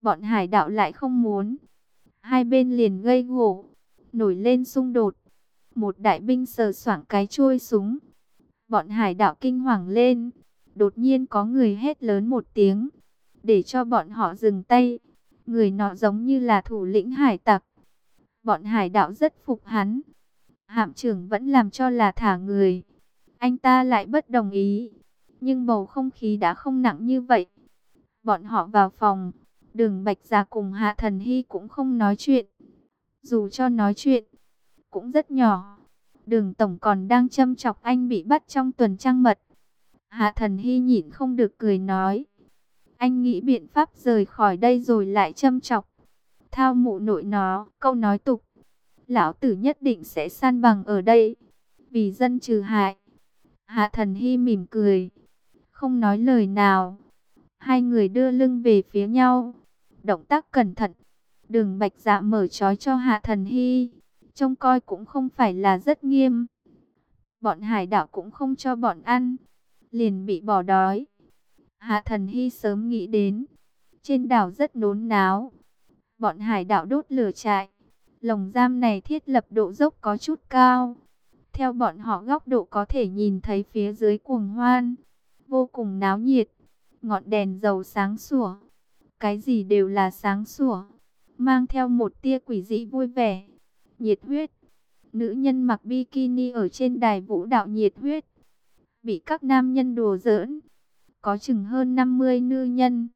bọn hải đạo lại không muốn. Hai bên liền gây gổ, nổi lên xung đột. Một đại binh sờ soạng cái chuôi súng. Bọn hải đạo kinh hoàng lên. Đột nhiên có người hét lớn một tiếng, để cho bọn họ dừng tay. Người nọ giống như là thủ lĩnh hải tặc. Bọn hải đạo rất phục hắn. Hạm trưởng vẫn làm cho là thả người. Anh ta lại bất đồng ý. Nhưng bầu không khí đã không nặng như vậy. Bọn họ vào phòng. Đường Bạch Dạ cùng Hạ Thần Hy cũng không nói chuyện. Dù cho nói chuyện, cũng rất nhỏ. Đường Tổng còn đang châm chọc anh bị bắt trong tuần trăng mật. Hạ Thần Hy nhịn không được cười nói. Anh nghĩ biện pháp rời khỏi đây rồi lại châm chọc. Thao mụ nội nó, câu nói tục. Lão tử nhất định sẽ san bằng ở đây. Vì dân trừ hại. Hạ Thần Hy mỉm cười. Không nói lời nào. Hai người đưa lưng về phía nhau. Động tác cẩn thận. Đường Bạch Dạ mở trói cho Hạ Thần Hy. Trông coi cũng không phải là rất nghiêm. Bọn hải đảo cũng không cho bọn ăn. Liền bị bỏ đói. Hạ Thần Hy sớm nghĩ đến. Trên đảo rất nốn náo. Bọn hải đảo đốt lửa trại. Lồng giam này thiết lập độ dốc có chút cao. Theo bọn họ góc độ có thể nhìn thấy phía dưới cuồng hoan. Vô cùng náo nhiệt. Ngọn đèn dầu sáng sủa. Cái gì đều là sáng sủa. Mang theo một tia quỷ dị vui vẻ. Nhiệt huyết. Nữ nhân mặc bikini ở trên đài vũ đạo nhiệt huyết. Bị các nam nhân đùa giỡn. Có chừng hơn 50 nữ nhân.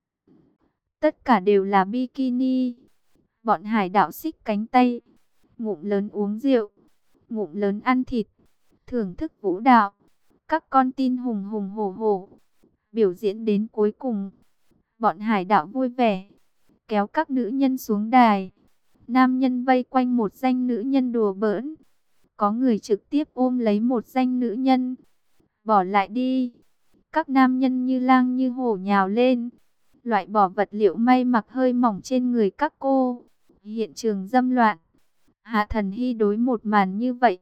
Tất cả đều là bikini. Bọn hải đạo xích cánh tay. Ngụm lớn uống rượu. Ngụm lớn ăn thịt. Thưởng thức vũ đạo. Các con tin hùng hùng hổ hổ. Biểu diễn đến cuối cùng. Bọn hải đạo vui vẻ. Kéo các nữ nhân xuống đài. Nam nhân vây quanh một danh nữ nhân đùa bỡn. Có người trực tiếp ôm lấy một danh nữ nhân. Bỏ lại đi. Các nam nhân như lang như hổ nhào lên. Loại bỏ vật liệu may mặc hơi mỏng trên người các cô. Hiện trường dâm loạn. Hạ Thần Hy đối một màn như vậy.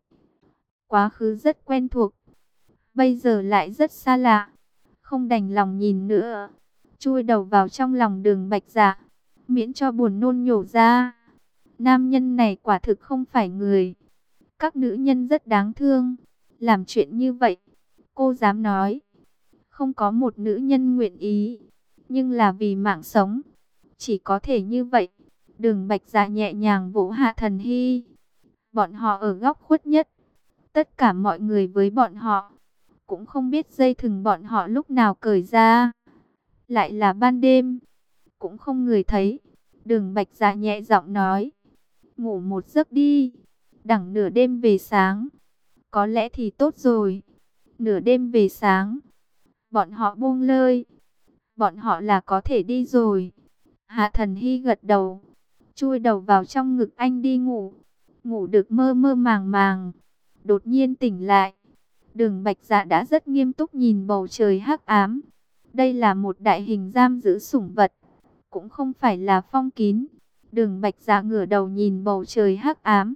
Quá khứ rất quen thuộc. Bây giờ lại rất xa lạ. Không đành lòng nhìn nữa. Chui đầu vào trong lòng Đường Bạch Dạ. Miễn cho buồn nôn nhổ ra. Nam nhân này quả thực không phải người. Các nữ nhân rất đáng thương. Làm chuyện như vậy. Cô dám nói. Không có một nữ nhân nguyện ý. Nhưng là vì mạng sống. Chỉ có thể như vậy. Đường Bạch Dạ nhẹ nhàng vỗ Hạ Thần Hy. Bọn họ ở góc khuất nhất. Tất cả mọi người với bọn họ. Cũng không biết dây thừng bọn họ lúc nào cởi ra. Lại là ban đêm. Cũng không người thấy. Đường Bạch Dạ nhẹ giọng nói. Ngủ một giấc đi. Đẳng nửa đêm về sáng. Có lẽ thì tốt rồi. Nửa đêm về sáng. Bọn họ buông lơi. Bọn họ là có thể đi rồi. Hạ Thần Hy gật đầu. Chui đầu vào trong ngực anh đi ngủ. Ngủ được mơ mơ màng màng. Đột nhiên tỉnh lại. Đường Bạch Dạ đã rất nghiêm túc nhìn bầu trời hắc ám. Đây là một đại hình giam giữ sủng vật. Cũng không phải là phong kín. Đường Bạch Dạ ngửa đầu nhìn bầu trời hắc ám.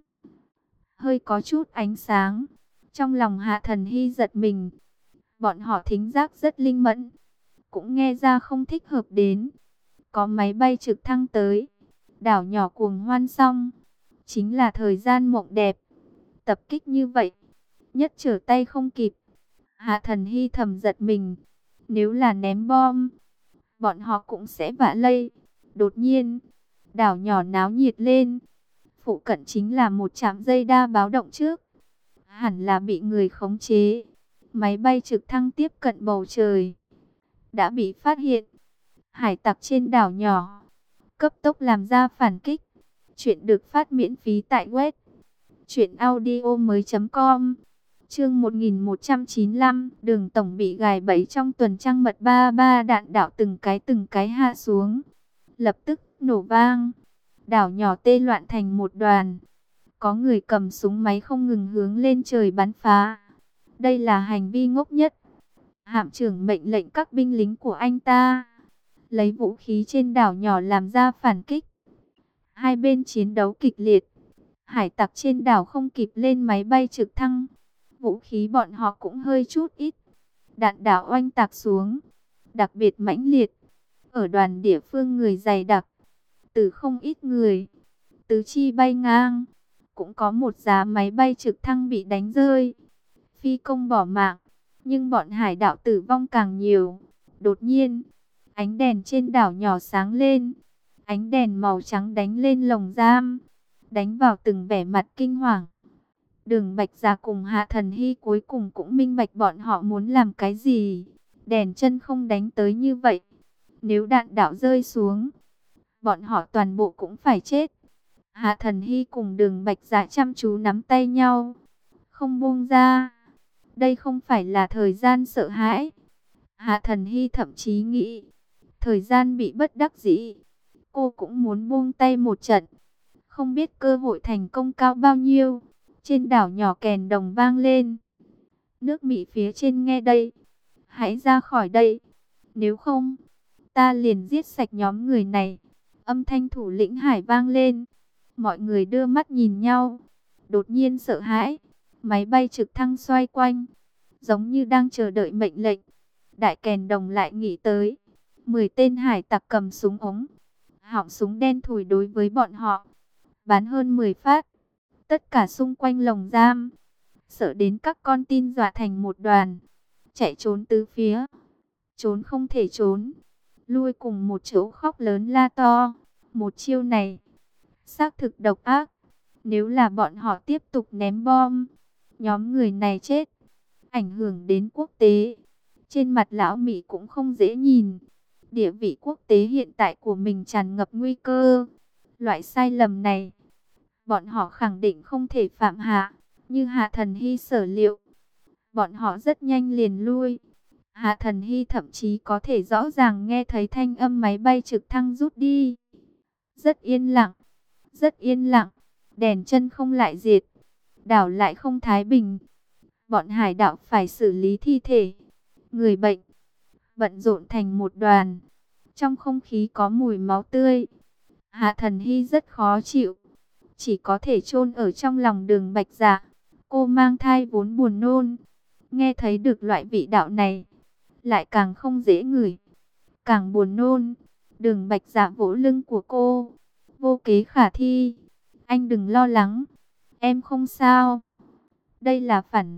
Hơi có chút ánh sáng. Trong lòng Hạ Thần Hy giật mình. Bọn họ thính giác rất linh mẫn. Cũng nghe ra không thích hợp đến. Có máy bay trực thăng tới. Đảo nhỏ cuồng hoan xong. Chính là thời gian mộng đẹp. Tập kích như vậy. Nhất trở tay không kịp. Hạ Thần Hy thầm giật mình. Nếu là ném bom. Bọn họ cũng sẽ vạ lây. Đột nhiên. Đảo nhỏ náo nhiệt lên. Phụ cận chính là một trạm dây đa báo động trước. Hẳn là bị người khống chế. Máy bay trực thăng tiếp cận bầu trời. Đã bị phát hiện. Hải tặc trên đảo nhỏ. Cấp tốc làm ra phản kích. Chuyện được phát miễn phí tại web. truyệnaudiomoi.com. Chương 1195. Đường Tổng bị gài bẫy trong tuần trăng mật. Ba đạn đạo từng cái hạ xuống. Lập tức nổ vang. Đảo nhỏ tê loạn thành một đoàn. Có người cầm súng máy không ngừng hướng lên trời bắn phá. Đây là hành vi ngốc nhất. Hạm trưởng mệnh lệnh các binh lính của anh ta lấy vũ khí trên đảo nhỏ làm ra phản kích. Hai bên chiến đấu kịch liệt. Hải tặc trên đảo không kịp lên máy bay trực thăng. Vũ khí bọn họ cũng hơi chút ít. Đạn đạo oanh tạc xuống. Đặc biệt mãnh liệt. Ở đoàn địa phương người dày đặc. tử không ít người, tứ chi bay ngang. Cũng có một giá máy bay trực thăng bị đánh rơi, phi công bỏ mạng, nhưng bọn hải đạo tử vong càng nhiều. Đột nhiên, ánh đèn trên đảo nhỏ sáng lên, ánh đèn màu trắng đánh lên lồng giam, đánh vào từng vẻ mặt kinh hoàng. Đường Bạch Dạ cùng Hạ Thần Hy cuối cùng cũng minh bạch bọn họ muốn làm cái gì. Đèn chân không đánh tới như vậy, nếu đạn đạo rơi xuống, bọn họ toàn bộ cũng phải chết. Hạ Thần Hy cùng Đường Bạch Dạ chăm chú nắm tay nhau, không buông ra. Đây không phải là thời gian sợ hãi. Hạ Thần Hy thậm chí nghĩ, thời gian bị bất đắc dĩ, cô cũng muốn buông tay một trận. Không biết cơ hội thành công cao bao nhiêu. Trên đảo nhỏ kèn đồng vang lên. Nước Mỹ phía trên nghe đây, hãy ra khỏi đây, nếu không, ta liền giết sạch nhóm người này. Âm thanh thủ lĩnh hải vang lên. Mọi người đưa mắt nhìn nhau, đột nhiên sợ hãi. Máy bay trực thăng xoay quanh, giống như đang chờ đợi mệnh lệnh. Đại kèn đồng lại nghĩ tới. 10 tên hải tặc cầm súng ống, họng súng đen thùi đối với bọn họ, bắn hơn 10 phát. Tất cả xung quanh lồng giam, sợ đến các con tin dọa thành một đoàn, chạy trốn tứ phía. Trốn không thể trốn, lui cùng một chỗ khóc lớn la to. Một chiêu này, xác thực độc ác. Nếu là bọn họ tiếp tục ném bom, nhóm người này chết, ảnh hưởng đến quốc tế. Trên mặt lão Mỹ cũng không dễ nhìn. Địa vị quốc tế hiện tại của mình tràn ngập nguy cơ. Loại sai lầm này, bọn họ khẳng định không thể phạm hạ. Như Hạ Thần Hy sở liệu, bọn họ rất nhanh liền lui. Hạ Thần Hy thậm chí có thể rõ ràng nghe thấy thanh âm máy bay trực thăng rút đi. Rất yên lặng, rất yên lặng. Đèn chân không lại diệt, đảo lại không thái bình. Bọn hải đạo phải xử lý thi thể, người bệnh, bận rộn thành một đoàn. Trong không khí có mùi máu tươi. Hạ Thần Hy rất khó chịu, chỉ có thể chôn ở trong lòng Đường Bạch Dạ. Cô mang thai vốn buồn nôn, nghe thấy được loại vị đạo này, lại càng không dễ ngửi, càng buồn nôn. Đường Bạch Dạ vỗ lưng của cô, vô kế khả thi. Anh đừng lo lắng, em không sao. Đây là phản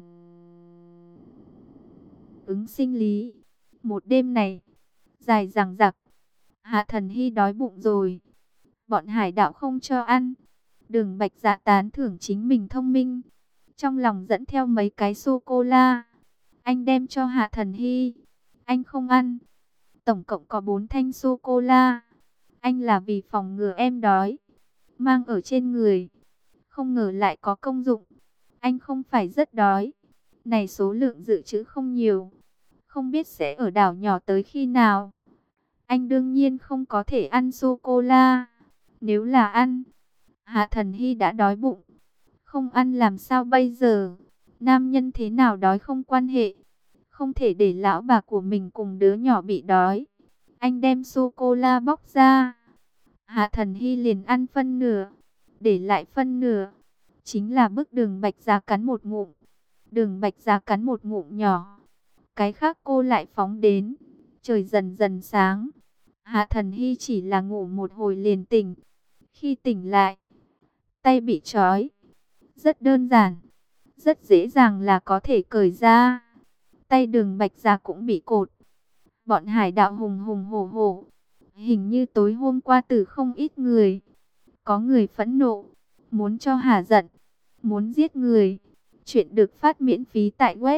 ứng sinh lý. Một đêm này dài dằng dặc, Hạ Thần Hy đói bụng rồi. Bọn hải đạo không cho ăn. Đường Bạch Dạ tán thưởng chính mình thông minh, trong lòng dẫn theo mấy cái sô-cô-la. Anh đem cho Hạ Thần Hy, anh không ăn. Tổng cộng có 4 thanh sô-cô-la. Anh là vì phòng ngừa em đói, mang ở trên người. Không ngờ lại có công dụng. Anh không phải rất đói. Này số lượng dự trữ không nhiều, không biết sẽ ở đảo nhỏ tới khi nào. Anh đương nhiên không có thể ăn sô-cô-la. Nếu là ăn, Hạ Thần Hy đã đói bụng. Không ăn làm sao bây giờ? Nam nhân thế nào đói không quan hệ, không thể để lão bà của mình cùng đứa nhỏ bị đói. Anh đem sô-cô-la bóc ra. Hạ Thần Hy liền ăn phân nửa, để lại phân nửa. Chính là bức Đường Bạch Dạ cắn một ngụm. Đường Bạch Dạ cắn một ngụm nhỏ, cái khác cô lại phóng đến. Trời dần dần sáng. Hạ Thần Hy chỉ là ngủ một hồi liền tỉnh. Khi tỉnh lại, tay bị trói. Rất đơn giản, rất dễ dàng là có thể cởi ra. Tay Đường Bạch Dạ cũng bị cột. Bọn hải đạo hùng hùng hổ hổ, hình như tối hôm qua tử không ít người. Có người phẫn nộ, muốn cho hả giận, muốn giết người. Chuyện được phát miễn phí tại web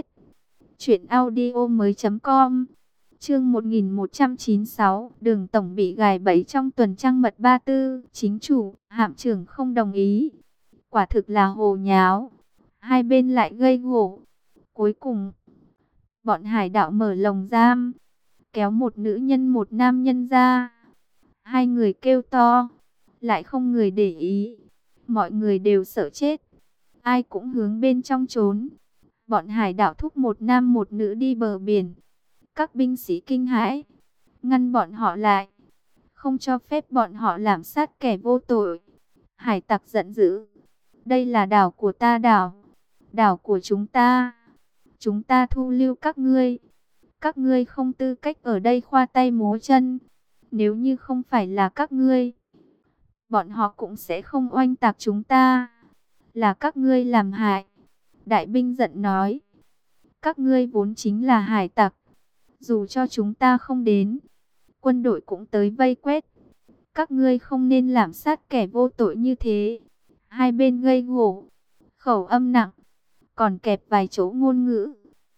truyệnaudiomoi.com. Chương 1196, Đường tổng bị gài bẫy trong tuần trăng mật 34, chính chủ, hạm trưởng không đồng ý. Quả thực là hồ nháo, hai bên lại gây gổ. Cuối cùng, bọn hải đạo mở lồng giam, kéo một nữ nhân một nam nhân ra. Hai người kêu to, lại không người để ý. Mọi người đều sợ chết, ai cũng hướng bên trong trốn. Bọn hải đạo thúc một nam một nữ đi bờ biển. Các binh sĩ kinh hãi, ngăn bọn họ lại, không cho phép bọn họ làm sát kẻ vô tội. Hải tặc giận dữ, đây là đảo của ta, đảo của chúng ta thu lưu các ngươi không tư cách ở đây khoa tay múa chân. Nếu như không phải là các ngươi, bọn họ cũng sẽ không oanh tạc chúng ta. Là các ngươi làm hại. Đại binh giận nói. Các ngươi vốn chính là hải tặc. Dù cho chúng ta không đến, quân đội cũng tới vây quét. Các ngươi không nên làm sát kẻ vô tội như thế. Hai bên gây gổ, khẩu âm nặng, còn kẹp vài chỗ ngôn ngữ.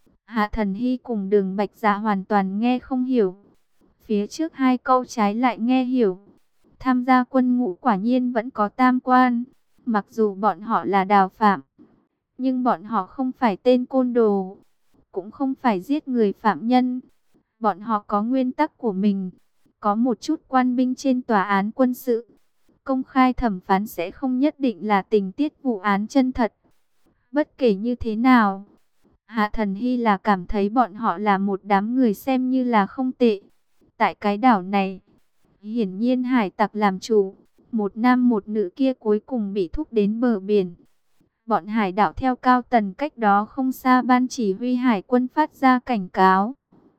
Hạ Thần Hy cùng Đường Bạch Dạ hoàn toàn nghe không hiểu. Phía trước hai câu trái lại nghe hiểu. Tham gia quân ngũ quả nhiên vẫn có tam quan. Mặc dù bọn họ là đào phạm, nhưng bọn họ không phải tên côn đồ, cũng không phải giết người phạm nhân. Bọn họ có nguyên tắc của mình. Có một chút quan binh trên tòa án quân sự, công khai thẩm phán sẽ không nhất định là tình tiết vụ án chân thật. Bất kể như thế nào, Hạ Thần Hy là cảm thấy bọn họ là một đám người xem như là không tệ. Tại cái đảo này, hiển nhiên hải tặc làm chủ, một nam một nữ kia cuối cùng bị thúc đến bờ biển. Bọn hải đảo theo Cao Tần cách đó không xa ban chỉ huy hải quân phát ra cảnh cáo.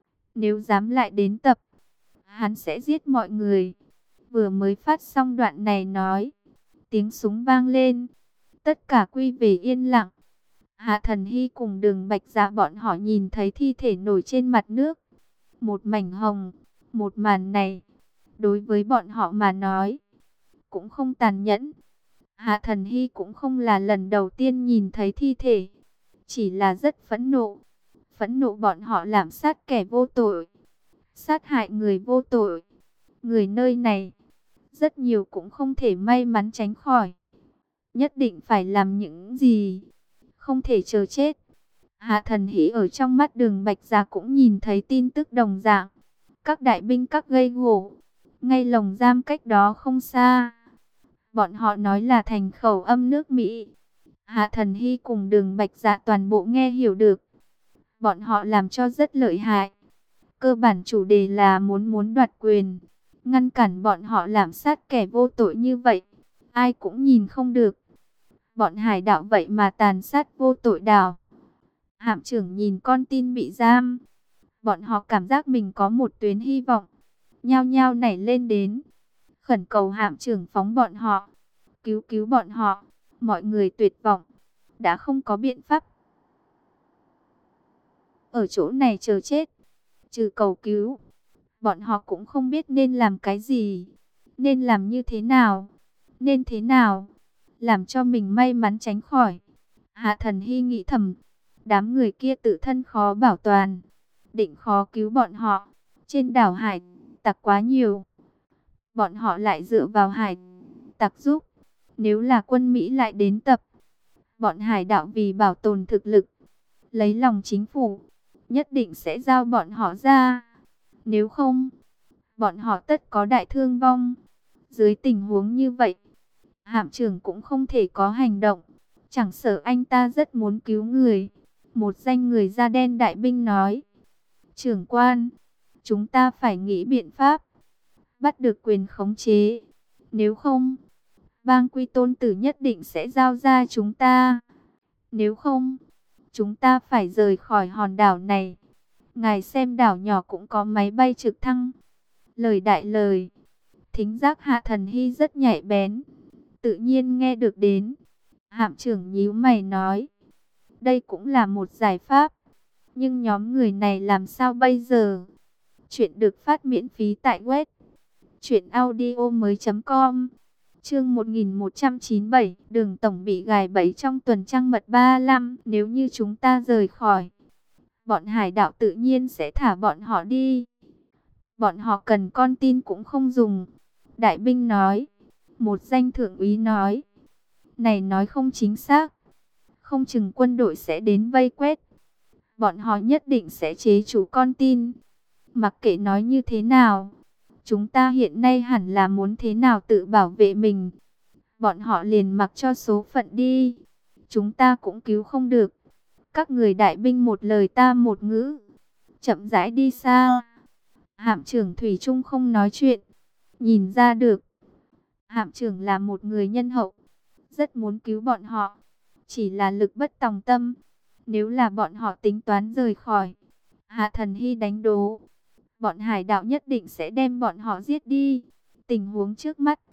Nếu dám lại đến tập, hắn sẽ giết mọi người. Vừa mới phát xong đoạn này nói, tiếng súng vang lên, tất cả quy về yên lặng. Hạ Thần Hy cùng Đường Bạch Dạ bọn họ nhìn thấy thi thể nổi trên mặt nước, một mảnh hồng. Một màn này, đối với bọn họ mà nói, cũng không tàn nhẫn. Hạ Thần Hy cũng không là lần đầu tiên nhìn thấy thi thể, chỉ là rất phẫn nộ. Phẫn nộ bọn họ làm sát kẻ vô tội, sát hại người vô tội. Người nơi này, rất nhiều cũng không thể may mắn tránh khỏi. Nhất định phải làm những gì, không thể chờ chết. Hạ Thần Hy ở trong mắt Đường Bạch Dạ cũng nhìn thấy tin tức đồng dạng. Các đại binh các gây gổ, ngay lồng giam cách đó không xa. Bọn họ nói là thành khẩu âm nước Mỹ. Hạ Thần Hy cùng Đường Bạch Dạ toàn bộ nghe hiểu được. Bọn họ làm cho rất lợi hại. Cơ bản chủ đề là muốn đoạt quyền, ngăn cản bọn họ làm sát kẻ vô tội như vậy. Ai cũng nhìn không được. Bọn hải đạo vậy mà tàn sát vô tội đảo. Hạm trưởng nhìn con tin bị giam. Bọn họ cảm giác mình có một tuyến hy vọng. Nhao nhao nảy lên đến, khẩn cầu hạm trưởng phóng bọn họ, cứu bọn họ. Mọi người tuyệt vọng, đã không có biện pháp. Ở chỗ này chờ chết, trừ cầu cứu, bọn họ cũng không biết nên làm cái gì, nên làm như thế nào, nên thế nào, làm cho mình may mắn tránh khỏi. Hạ Thần Hy nghĩ thầm, đám người kia tự thân khó bảo toàn, định khó cứu bọn họ. Trên đảo hải tặc quá nhiều, bọn họ lại dựa vào hải tặc giúp. Nếu là quân Mỹ lại đến tập, bọn hải đảo vì bảo tồn thực lực, lấy lòng chính phủ, nhất định sẽ giao bọn họ ra. Nếu không, bọn họ tất có đại thương vong. Dưới tình huống như vậy, hạm trưởng cũng không thể có hành động. Chẳng sợ anh ta rất muốn cứu người. Một danh người da đen đại binh nói, trưởng quan, chúng ta phải nghĩ biện pháp bắt được quyền khống chế. Nếu không, bang Quy Tôn Tử nhất định sẽ giao ra chúng ta. Nếu không, chúng ta phải rời khỏi hòn đảo này. Ngài xem đảo nhỏ cũng có máy bay trực thăng. Lời đại lời, thính giác Hạ Thần Hy rất nhạy bén, tự nhiên nghe được đến. Hạm trưởng nhíu mày nói, đây cũng là một giải pháp. Nhưng nhóm người này làm sao bây giờ? Chuyện được phát miễn phí tại web truyệnaudiomoi.com. Chương 1197, Đường tổng bị gài bẫy trong tuần trăng mật 35. Nếu như chúng ta rời khỏi, bọn hải đạo tự nhiên sẽ thả bọn họ đi. Bọn họ cần con tin cũng không dùng. Đại binh nói. Một danh thượng úy nói, này nói không chính xác. Không chừng quân đội sẽ đến vây quét, bọn họ nhất định sẽ chế chủ con tin. Mặc kệ nói như thế nào, chúng ta hiện nay hẳn là muốn thế nào tự bảo vệ mình. Bọn họ liền mặc cho số phận đi, chúng ta cũng cứu không được. Các người đại binh một lời ta một ngữ, chậm rãi đi xa. Hạm trưởng thủy chung không nói chuyện. Nhìn ra được, hạm trưởng là một người nhân hậu, rất muốn cứu bọn họ, chỉ là lực bất tòng tâm. Nếu là bọn họ tính toán rời khỏi, Hạ Thần Hy đánh đố, bọn hải đạo nhất định sẽ đem bọn họ giết đi. Tình huống trước mắt,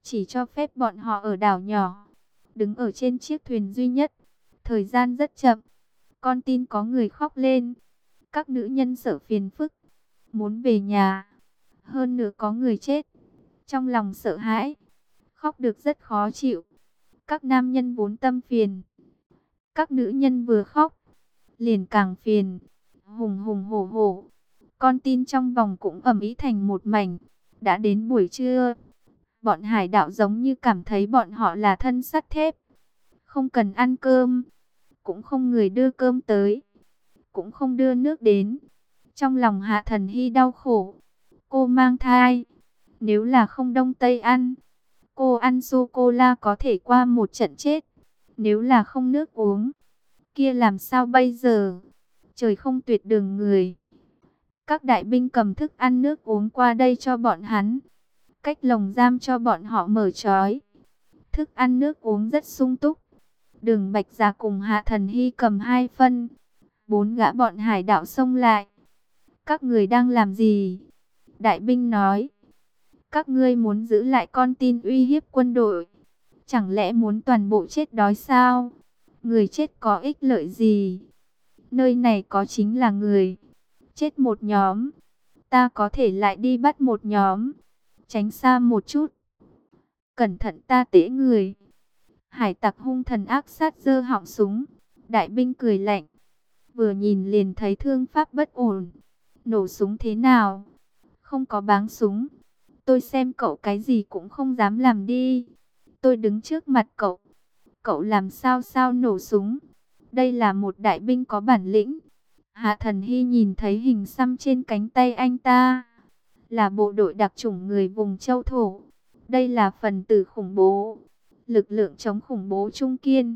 chỉ cho phép bọn họ ở đảo nhỏ, đứng ở trên chiếc thuyền duy nhất. Thời gian rất chậm, con tin có người khóc lên. Các nữ nhân sợ phiền phức, muốn về nhà. Hơn nữa có người chết, trong lòng sợ hãi, khóc được rất khó chịu. Các nam nhân vốn tâm phiền, các nữ nhân vừa khóc, liền càng phiền, hùng hùng hổ hổ. Con tin trong vòng cũng ầm ĩ thành một mảnh. Đã đến buổi trưa, bọn hải đạo giống như cảm thấy bọn họ là thân sắt thép. Không cần ăn cơm, cũng không người đưa cơm tới, cũng không đưa nước đến. Trong lòng Hạ Thần Hy đau khổ. Cô mang thai, nếu là không đông tây ăn, cô ăn sô-cô-la có thể qua một trận chết. Nếu là không nước uống, kia làm sao bây giờ? Trời không tuyệt đường người. Các đại binh cầm thức ăn nước uống qua đây cho bọn hắn. Cách lồng giam cho bọn họ mở trói. Thức ăn nước uống rất sung túc. Đường Bạch Dạ cùng Hạ Thần Hy cầm 2 phân. 4 gã bọn hải đạo xông lại. Các người đang làm gì? Đại binh nói. Các ngươi muốn giữ lại con tin uy hiếp quân đội. Chẳng lẽ muốn toàn bộ chết đói sao? Người chết có ích lợi gì? Nơi này có chính là người. Chết một nhóm, ta có thể lại đi bắt một nhóm. Tránh xa một chút. Cẩn thận ta tễ người. Hải tặc hung thần ác sát giơ họng súng. Đại binh cười lạnh. Vừa nhìn liền thấy thương pháp bất ổn. Nổ súng thế nào? Không có báng súng. Tôi xem cậu cái gì cũng không dám làm đi. Tôi đứng trước mặt cậu. Cậu làm sao nổ súng? Đây là một đại binh có bản lĩnh. Hạ Thần Hy nhìn thấy hình xăm trên cánh tay anh ta. Là bộ đội đặc chủng người vùng châu thổ. Đây là phần tử khủng bố. Lực lượng chống khủng bố trung kiên.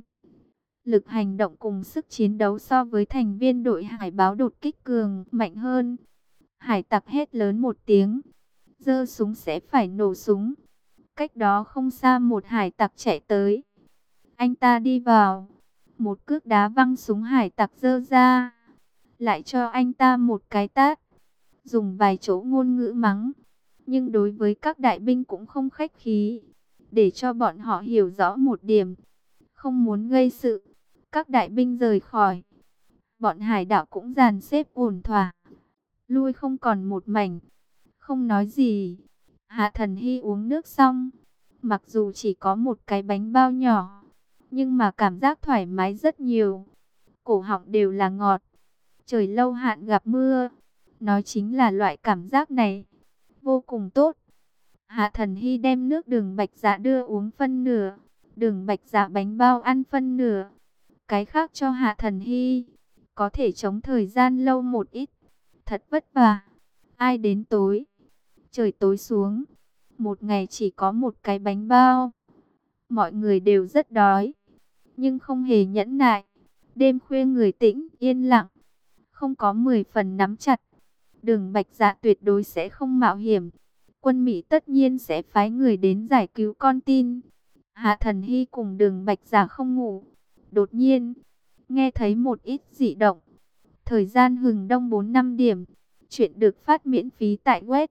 Lực hành động cùng sức chiến đấu so với thành viên đội hải báo đột kích cường mạnh hơn. Hải tặc hét lớn một tiếng. Giơ súng sẽ phải nổ súng. Cách đó không xa một hải tặc chạy tới. Anh ta đi vào. Một cước đá văng súng hải tặc giơ ra. Lại cho anh ta một cái tát. Dùng vài chỗ ngôn ngữ mắng. Nhưng đối với các đại binh cũng không khách khí. Để cho bọn họ hiểu rõ một điểm. Không muốn gây sự. Các đại binh rời khỏi. Bọn hải đảo cũng dàn xếp ổn thỏa. Lui không còn một mảnh. Không nói gì. Hạ Thần Hy uống nước xong. Mặc dù chỉ có một cái bánh bao nhỏ. Nhưng mà cảm giác thoải mái rất nhiều. Cổ họng đều là ngọt. Trời lâu hạn gặp mưa. Nói chính là loại cảm giác này. Vô cùng tốt. Hạ Thần Hy đem nước Đường Bạch Dạ đưa uống phân nửa. Đường Bạch Dạ bánh bao ăn phân nửa. Cái khác cho Hạ Thần Hy. Có thể chống thời gian lâu một ít. Thật vất vả. Ai đến tối. Trời tối xuống. Một ngày chỉ có một cái bánh bao. Mọi người đều rất đói. Nhưng không hề nhẫn nại. Đêm khuya người tĩnh, yên lặng. Không có 10 phần nắm chặt. Đường Bạch Dạ tuyệt đối sẽ không mạo hiểm. Quân Mỹ tất nhiên sẽ phái người đến giải cứu con tin. Hạ Thần Hy cùng Đường Bạch Dạ không ngủ. Đột nhiên, nghe thấy một ít dị động. Thời gian hừng đông 4-5 điểm. Chuyện được phát miễn phí tại web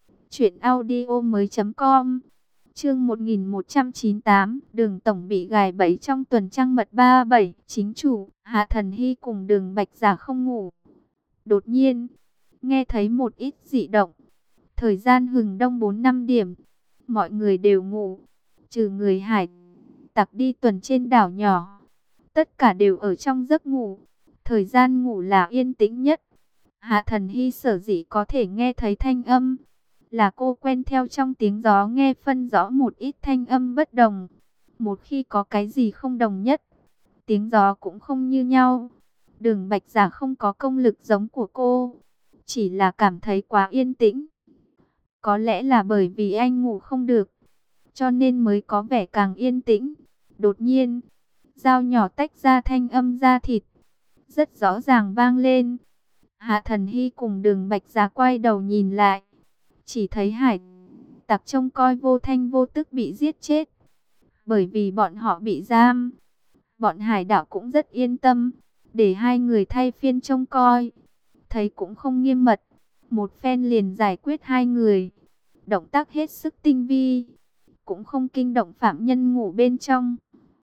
truyệnaudiomoi.com. Chương 1198, Đường tổng bị gài bẫy trong tuần trăng mật 37, chính chủ, Hạ Thần Hy cùng Đường Bạch Dạ không ngủ. Đột nhiên, nghe thấy một ít dị động. Thời gian hừng đông 4-5 điểm, mọi người đều ngủ, trừ người hải tặc đi tuần trên đảo nhỏ. Tất cả đều ở trong giấc ngủ. Thời gian ngủ là yên tĩnh nhất. Hạ Thần Hy sở dĩ có thể nghe thấy thanh âm, là cô quen theo trong tiếng gió nghe phân rõ một ít thanh âm bất đồng. Một khi có cái gì không đồng nhất, tiếng gió cũng không như nhau. Đường Bạch Dạ không có công lực giống của cô, chỉ là cảm thấy quá yên tĩnh. Có lẽ là bởi vì anh ngủ không được, cho nên mới có vẻ càng yên tĩnh. Đột nhiên, dao nhỏ tách ra thanh âm da thịt, rất rõ ràng vang lên. Hạ Thần Hy cùng Đường Bạch Dạ quay đầu nhìn lại, chỉ thấy hải tặc trông coi vô thanh vô tức bị giết chết. Bởi vì bọn họ bị giam, bọn hải đảo cũng rất yên tâm, để hai người thay phiên trông coi. Thấy cũng không nghiêm mật, một phen liền giải quyết hai người. Động tác hết sức tinh vi. cũng không kinh động phạm nhân ngủ bên trong.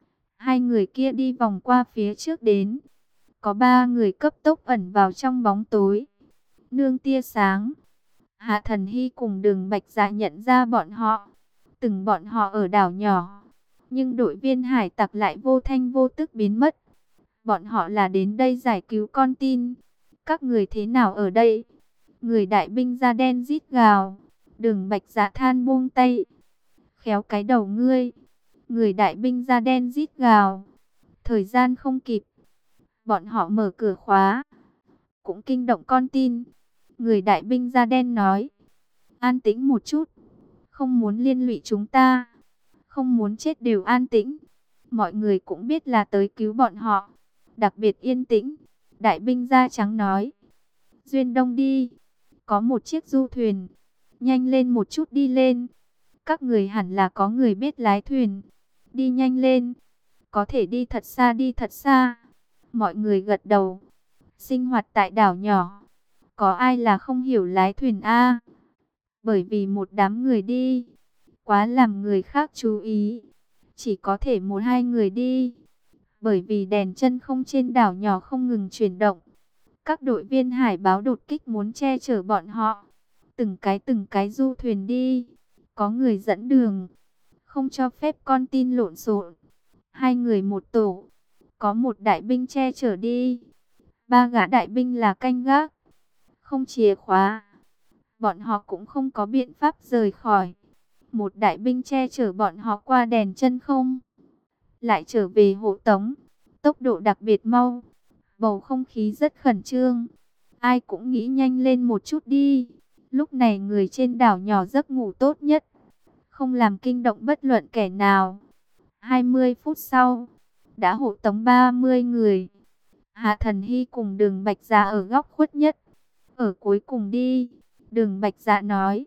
Hai người kia đi vòng qua phía trước đến. Có ba người cấp tốc ẩn vào trong bóng tối. Nương tia sáng. Hạ Thần Hy cùng Đường Bạch Dạ nhận ra bọn họ. Từng bọn họ ở đảo nhỏ. Nhưng đội viên hải tặc lại vô thanh vô tức biến mất. Bọn họ là đến đây giải cứu con tin. Các người thế nào ở đây? Người đại binh da đen rít gào. Đường Bạch Dạ than buông tay. Khéo cái đầu ngươi. Người đại binh da đen rít gào. Thời gian không kịp. Bọn họ mở cửa khóa. Cũng kinh động con tin. Người đại binh da đen nói. An tĩnh một chút. Không muốn liên lụy chúng ta. Không muốn chết đều an tĩnh. Mọi người cũng biết là tới cứu bọn họ. Đặc biệt yên tĩnh. Đại binh da trắng nói. Duyên Đông đi. Có một chiếc du thuyền. Nhanh lên một chút đi lên. Các người hẳn là có người biết lái thuyền. Đi nhanh lên. Có thể đi thật xa đi thật xa. Mọi người gật đầu. Sinh hoạt tại đảo nhỏ. Có ai là không hiểu lái thuyền a? Bởi vì một đám người đi. Quá làm người khác chú ý. Chỉ có thể một hai người đi. Bởi vì đèn chân không trên đảo nhỏ không ngừng chuyển động. Các đội viên hải báo đột kích muốn che chở bọn họ. Từng cái du thuyền đi. Có người dẫn đường. Không cho phép con tin lộn xộn. Hai người một tổ. Có một đại binh che chở đi. Ba gã đại binh là canh gác. Không chìa khóa. Bọn họ cũng không có biện pháp rời khỏi. Một đại binh che chở bọn họ qua đèn chân không. Lại trở về hộ tống. Tốc độ đặc biệt mau. Bầu không khí rất khẩn trương. Ai cũng nghĩ nhanh lên một chút đi. Lúc này người trên đảo nhỏ giấc ngủ tốt nhất. Không làm kinh động bất luận kẻ nào. 20 phút sau. Đã hộ tống 30 người. Hạ Thần Hy cùng Đường Bạch Dạ ở góc khuất nhất. Ở cuối cùng đi. Đường Bạch Dạ nói.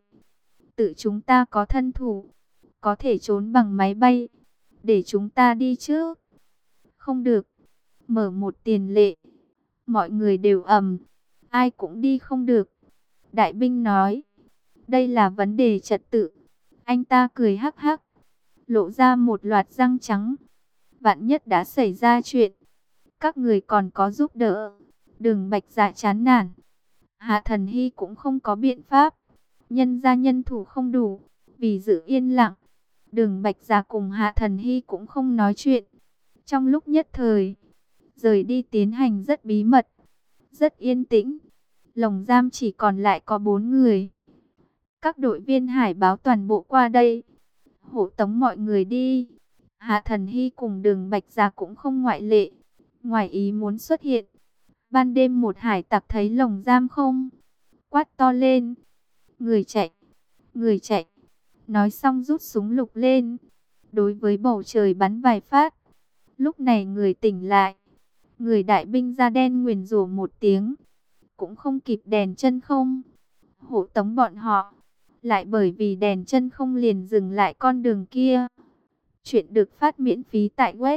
Tự chúng ta có thân thủ. Có thể trốn bằng máy bay. Để chúng ta đi trước. Không được. Mở một tiền lệ. Mọi người đều ầm. Ai cũng đi không được. Đại binh nói. Đây là vấn đề trật tự. Anh ta cười hắc hắc. Lộ ra một loạt răng trắng. Vạn nhất đã xảy ra chuyện. Các người còn có giúp đỡ. Đường Bạch Dạ chán nản. Hạ Thần Hy cũng không có biện pháp. Nhân ra nhân thủ không đủ. Vì giữ yên lặng. Đường Bạch Dạ cùng Hạ Thần Hy cũng không nói chuyện. Trong lúc nhất thời. Rời đi tiến hành rất bí mật. Rất yên tĩnh. Lồng giam chỉ còn lại có 4 người. Các đội viên hải báo toàn bộ qua đây. Hộ tống mọi người đi. Hạ Thần Hy cùng Đường Bạch Dạ cũng không ngoại lệ. Ngoài ý muốn xuất hiện. Ban đêm một hải tặc thấy lồng giam không. Quát to lên. Người chạy. Người chạy. Nói xong rút súng lục lên. Đối với bầu trời bắn vài phát. Lúc này người tỉnh lại. Người đại binh da đen nguyền rủa một tiếng. Cũng không kịp đèn chân không. Hộ tống bọn họ. Lại bởi vì đèn chân không liền dừng lại con đường kia. Chuyện được phát miễn phí tại web.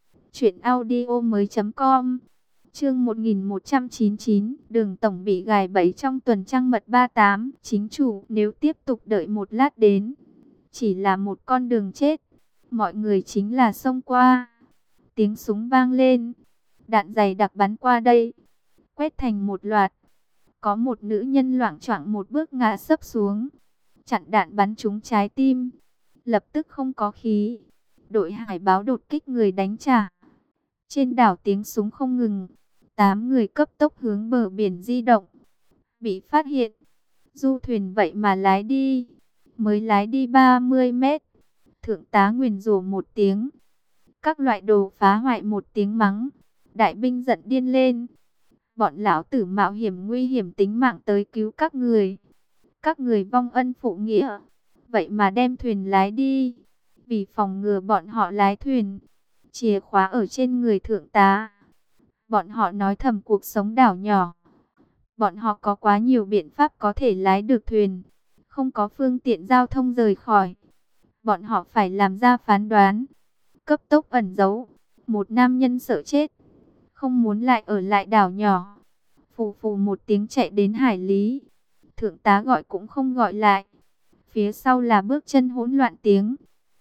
truyệnaudiomoi.com. Chương 1199, Đường tổng bị gài bẫy trong tuần trăng mật 38, chính chủ, nếu tiếp tục đợi một lát đến, chỉ là một con đường chết, mọi người chính là xông qua. Tiếng súng vang lên, đạn dày đặc bắn qua đây, quét thành một loạt. Có một nữ nhân loạng choạng một bước ngã sấp xuống, chặn đạn bắn trúng trái tim, lập tức không có khí. Đội hải báo đột kích người đánh trả. Trên đảo tiếng súng không ngừng. 8 người cấp tốc hướng bờ biển di động. Bị phát hiện. Du thuyền vậy mà lái đi. Mới lái đi 30 mét. Thượng tá nguyền rủa một tiếng. Các loại đồ phá hoại một tiếng mắng. Đại binh giận điên lên. Bọn lão tử mạo hiểm nguy hiểm tính mạng tới cứu các người. Các người vong ân phụ nghĩa. Vậy mà đem thuyền lái đi. Vì phòng ngừa bọn họ lái thuyền. Chìa khóa ở trên người thượng tá. Bọn họ nói thầm cuộc sống đảo nhỏ. Bọn họ có quá nhiều biện pháp có thể lái được thuyền. Không có phương tiện giao thông rời khỏi. Bọn họ phải làm ra phán đoán. Cấp tốc ẩn giấu. Một nam nhân sợ chết. Không muốn lại ở lại đảo nhỏ. Phù phù một tiếng chạy đến hải lý. Thượng tá gọi cũng không gọi lại. Phía sau là bước chân hỗn loạn tiếng.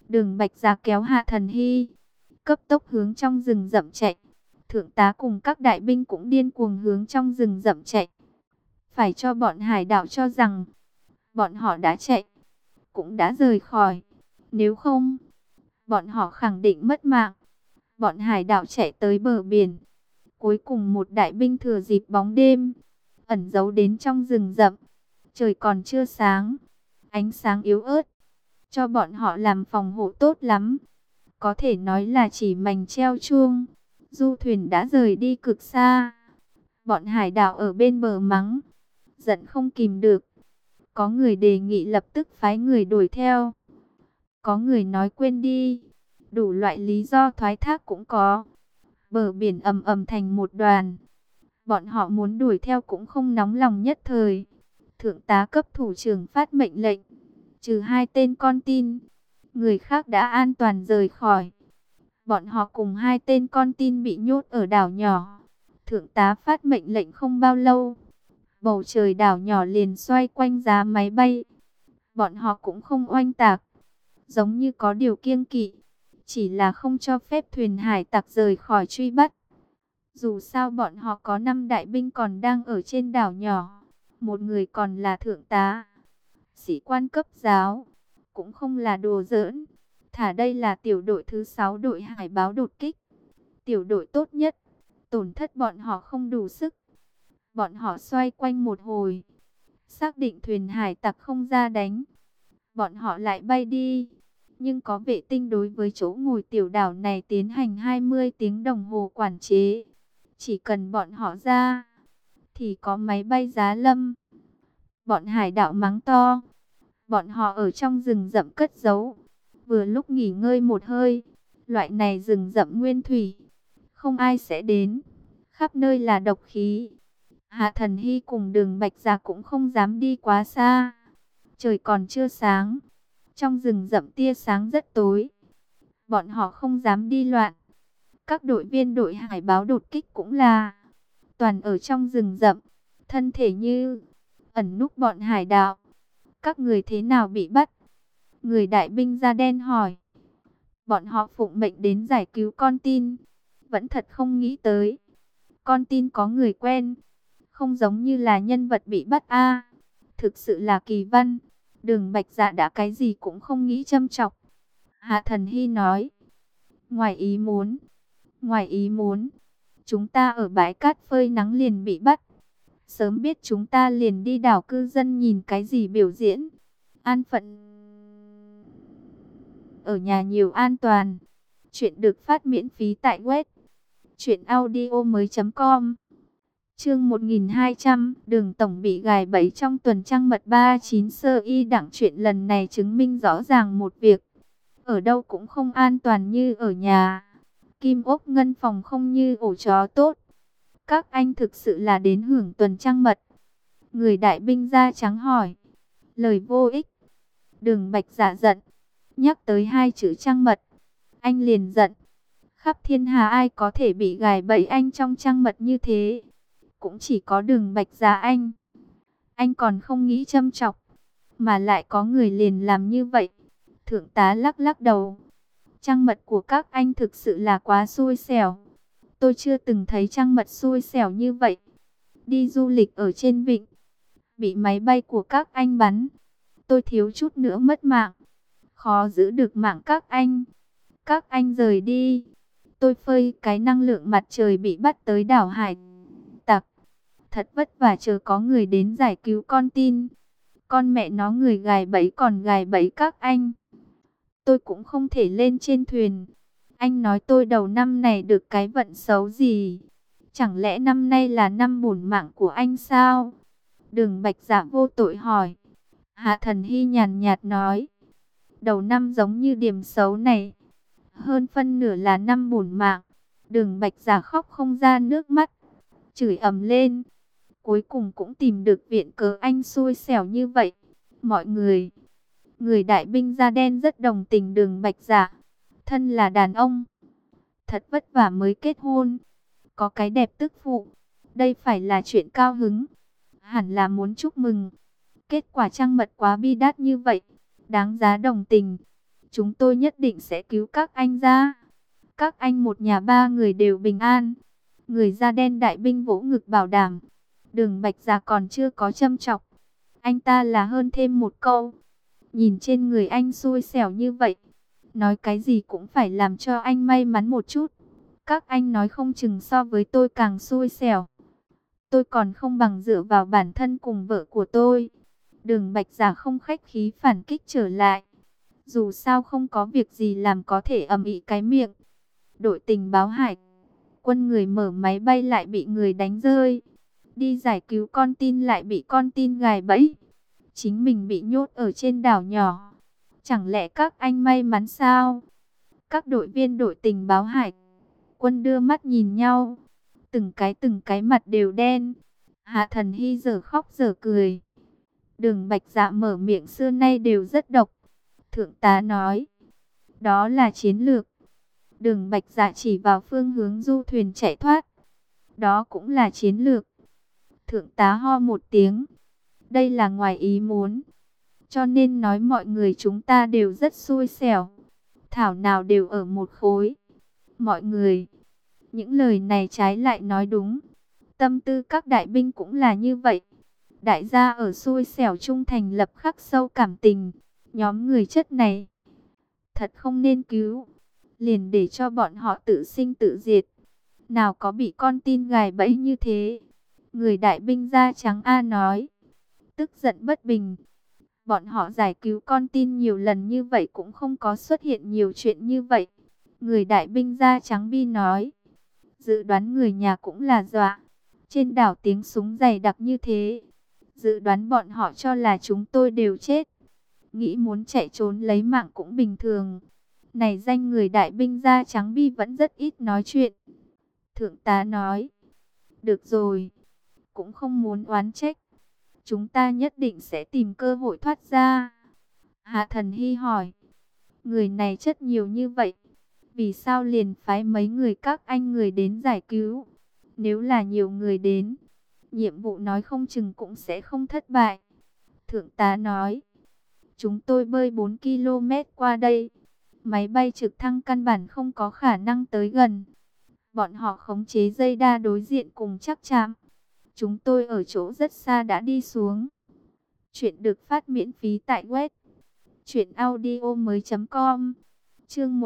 Đường Bạch Dạ kéo Hạ Thần Hy, cấp tốc hướng trong rừng rậm chạy. Thượng tá cùng các đại binh cũng điên cuồng hướng trong rừng rậm chạy. Phải cho bọn hải đảo cho rằng bọn họ đã chạy, cũng đã rời khỏi. Nếu không, bọn họ khẳng định mất mạng. Bọn hải đảo chạy tới bờ biển. Cuối cùng một đại binh thừa dịp bóng đêm, ẩn giấu đến trong rừng rậm. Trời còn chưa sáng, ánh sáng yếu ớt, cho bọn họ làm phòng hộ tốt lắm. Có thể nói là chỉ mành treo chuông. Du thuyền đã rời đi cực xa. Bọn hải đảo ở bên bờ mắng, giận không kìm được. Có người đề nghị lập tức phái người đuổi theo. Có người nói quên đi. Đủ loại lý do thoái thác cũng có. Bờ biển ầm ầm thành một đoàn. Bọn họ muốn đuổi theo cũng không nóng lòng nhất thời. Thượng tá cấp thủ trưởng phát mệnh lệnh, trừ 2 tên con tin, người khác đã an toàn rời khỏi. Bọn họ cùng 2 tên con tin bị nhốt ở đảo nhỏ. Thượng tá phát mệnh lệnh không bao lâu, bầu trời đảo nhỏ liền xoay quanh giá máy bay. Bọn họ cũng không oanh tạc, giống như có điều kiêng kỵ, chỉ là không cho phép thuyền hải tặc rời khỏi truy bắt. Dù sao bọn họ có 5 đại binh còn đang ở trên đảo nhỏ, một người còn là thượng tá, sĩ quan cấp giáo, cũng không là đùa giỡn. Thả đây là tiểu đội thứ 6 đội hải báo đột kích, tiểu đội tốt nhất, tổn thất bọn họ không đủ sức. Bọn họ xoay quanh một hồi, xác định thuyền hải tặc không ra đánh, bọn họ lại bay đi. Nhưng có vệ tinh đối với chỗ ngồi tiểu đảo này tiến hành 20 tiếng đồng hồ quản chế. Chỉ cần bọn họ ra, thì có máy bay giá lâm. Bọn hải đảo mắng to. Bọn họ ở trong rừng rậm cất giấu, vừa lúc nghỉ ngơi một hơi. Loại này rừng rậm nguyên thủy, không ai sẽ đến, khắp nơi là độc khí. Hạ Thần Hy cùng Đường Bạch Dạ cũng không dám đi quá xa. Trời còn chưa sáng, trong rừng rậm tia sáng rất tối, bọn họ không dám đi loạn. Các đội viên đội hải báo đột kích cũng là toàn ở trong rừng rậm, thân thể như ẩn núp bọn hải đạo. Các người thế nào bị bắt? Người đại binh da đen hỏi. Bọn họ phụng mệnh đến giải cứu con tin. Vẫn thật không nghĩ tới, con tin có người quen, không giống như là nhân vật bị bắt a. Thực sự là kỳ văn. Đường Bạch Dạ đã cái gì cũng không nghĩ châm chọc. Hạ Thần Hy nói, ngoài ý muốn, chúng ta ở bãi cát phơi nắng liền bị bắt. Sớm biết chúng ta liền đi đảo cư dân nhìn cái gì biểu diễn. An phận ở nhà nhiều an toàn. Chuyện được phát miễn phí tại web truyệnaudiomoi.com. Chương 1200, Đường tổng bị gài bẫy trong tuần trăng mật 39 sơ y đẳng. Chuyện lần này chứng minh rõ ràng một việc, ở đâu cũng không an toàn như ở nhà. Kim ốc ngân phòng không như ổ chó tốt. Các anh thực sự là đến hưởng tuần trăng mật? Người đại binh da trắng hỏi. Lời vô ích. Đường Bạch Dạ giận, nhắc tới 2 chữ trăng mật, anh liền giận. Khắp thiên hà ai có thể bị gài bẫy anh trong trăng mật như thế? Cũng chỉ có Đường Bạch Dạ anh. Anh còn không nghĩ châm chọc, mà lại có người liền làm như vậy. Thượng tá lắc lắc đầu. Trăng mật của các anh thực sự là quá xui xẻo. Tôi chưa từng thấy trăng mật xui xẻo như vậy. Đi du lịch ở trên vịnh, bị máy bay của các anh bắn, tôi thiếu chút nữa mất mạng. Khó giữ được mạng các anh. Các anh rời đi, tôi phơi cái năng lượng mặt trời bị bắt tới đảo hải tặc. Thật vất vả chờ có người đến giải cứu con tin. Con mẹ nó, người gài bẫy còn gài bẫy các anh. Tôi cũng không thể lên trên thuyền. Anh nói tôi đầu năm này được cái vận xấu gì? Chẳng lẽ năm nay là năm bổn mạng của anh sao? Đường Bạch Dạ vô tội hỏi. Hạ Thần Hy nhàn nhạt nói, đầu năm giống như điểm xấu này, hơn phân nửa là năm bổn mạng. Đường Bạch Dạ khóc không ra nước mắt, chửi ầm lên. Cuối cùng cũng tìm được viện cớ anh xui xẻo như vậy. Mọi người đại binh da đen rất đồng tình Đường Bạch Dạ. Thân là đàn ông, thật vất vả mới kết hôn, có cái đẹp tức phụ, đây phải là chuyện cao hứng, hẳn là muốn chúc mừng. Kết quả trăng mật quá bi đát như vậy, đáng giá đồng tình. Chúng tôi nhất định sẽ cứu các anh ra. Các anh một nhà ba người đều bình an. Người da đen đại binh vỗ ngực bảo đảm. Đường Bạch Dạ còn chưa có châm chọc. Anh ta là hơn thêm một câu. Nhìn trên người anh xui xẻo như vậy. Nói cái gì cũng phải làm cho anh may mắn một chút. Các anh nói không chừng so với tôi càng xui xẻo. Tôi còn không bằng dựa vào bản thân cùng vợ của tôi. Đường Bạch Dạ không khách khí phản kích trở lại. Dù sao không có việc gì làm có thể ầm ĩ cái miệng. Đội tình báo hải quân người mở máy bay lại bị người đánh rơi. Đi giải cứu con tin lại bị con tin gài bẫy. Chính mình bị nhốt ở trên đảo nhỏ. Chẳng lẽ các anh may mắn sao? Các đội viên đội tình báo hải quân đưa mắt nhìn nhau. Từng cái mặt đều đen. Hạ Thần Hy giờ khóc giờ cười. Đường Bạch Dạ mở miệng xưa nay đều rất độc. Thượng tá nói. Đó là chiến lược. Đường Bạch Dạ chỉ vào phương hướng du thuyền chạy thoát. Đó cũng là chiến lược. Thượng tá ho một tiếng. Đây là ngoài ý muốn. Cho nên nói mọi người chúng ta đều rất xui xẻo. Thảo nào đều ở một khối. Mọi người. Những lời này trái lại nói đúng. Tâm tư các đại binh cũng là như vậy. Đại gia ở xui xẻo trung thành lập khắc sâu cảm tình. Nhóm người chất này. Thật không nên cứu. Liền để cho bọn họ tự sinh tự diệt. Nào có bị con tin gài bẫy như thế. Người đại binh da trắng A nói. Tức giận bất bình. Bọn họ giải cứu con tin nhiều lần như vậy cũng không có xuất hiện nhiều chuyện như vậy. Người đại binh da trắng bi nói. Dự đoán người nhà cũng là dọa. Trên đảo tiếng súng dày đặc như thế. Dự đoán bọn họ cho là chúng tôi đều chết. Nghĩ muốn chạy trốn lấy mạng cũng bình thường. Này danh người đại binh da trắng bi vẫn rất ít nói chuyện. Thượng tá nói. Được rồi. Cũng không muốn oán trách. Chúng ta nhất định sẽ tìm cơ hội thoát ra. Hạ Thần Hy hỏi. Người này chất nhiều như vậy. Vì sao liền phái mấy người các anh người đến giải cứu? Nếu là nhiều người đến, nhiệm vụ nói không chừng cũng sẽ không thất bại. Thượng tá nói. Chúng tôi bơi 4 km qua đây. Máy bay trực thăng căn bản không có khả năng tới gần. Bọn họ khống chế dây đa đối diện cùng chắc chắn. Chúng tôi ở chỗ rất xa đã đi xuống. Chuyện được phát miễn phí tại web truyệnaudiomoi.com. Chương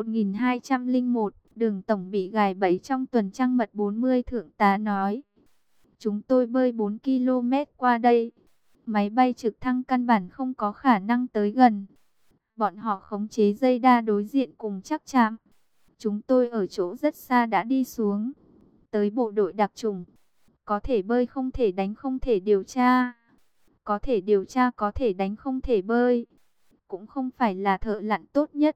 1201, Đường tổng bị gài bẫy trong tuần trăng mật 40. Thượng tá nói. Chúng tôi bơi 4 km qua đây. Máy bay trực thăng căn bản không có khả năng tới gần. Bọn họ khống chế dây đa đối diện cùng chắc chắn. Chúng tôi ở chỗ rất xa đã đi xuống. Tới bộ đội đặc chủng. Có thể bơi không thể đánh không thể điều tra. Có thể điều tra có thể đánh không thể bơi. Cũng không phải là thợ lặn tốt nhất.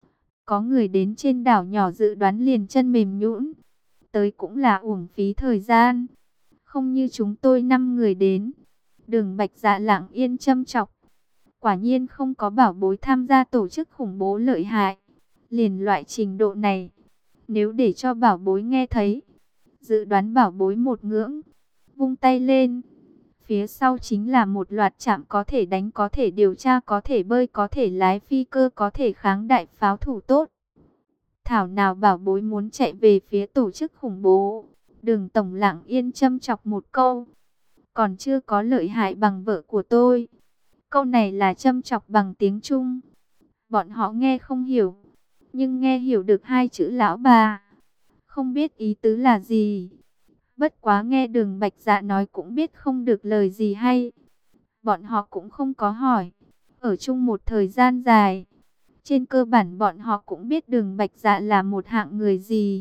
Có người đến trên đảo nhỏ dự đoán liền chân mềm nhũn. Tới cũng là uổng phí thời gian. Không như chúng tôi 5 người đến. Đường Bạch Dạ lặng yên châm chọc. Quả nhiên không có bảo bối tham gia tổ chức khủng bố lợi hại. Liền loại trình độ này. Nếu để cho bảo bối nghe thấy. Dự đoán bảo bối một ngưỡng. Vung tay lên. Phía sau chính là một loạt trạm có thể đánh, có thể điều tra, có thể bơi, có thể lái phi cơ, có thể kháng đại pháo thủ tốt. Thảo nào bảo bối muốn chạy về phía tổ chức khủng bố. Đường tổng lặng yên châm chọc một câu. Còn chưa có lợi hại bằng vợ của tôi. Câu này là châm chọc bằng tiếng Trung. Bọn họ nghe không hiểu. Nhưng nghe hiểu được hai chữ lão bà. Không biết ý tứ là gì. Bất quá nghe Đường Bạch Dạ nói cũng biết không được lời gì hay. Bọn họ cũng không có hỏi. Ở chung một thời gian dài. Trên cơ bản bọn họ cũng biết Đường Bạch Dạ là một hạng người gì.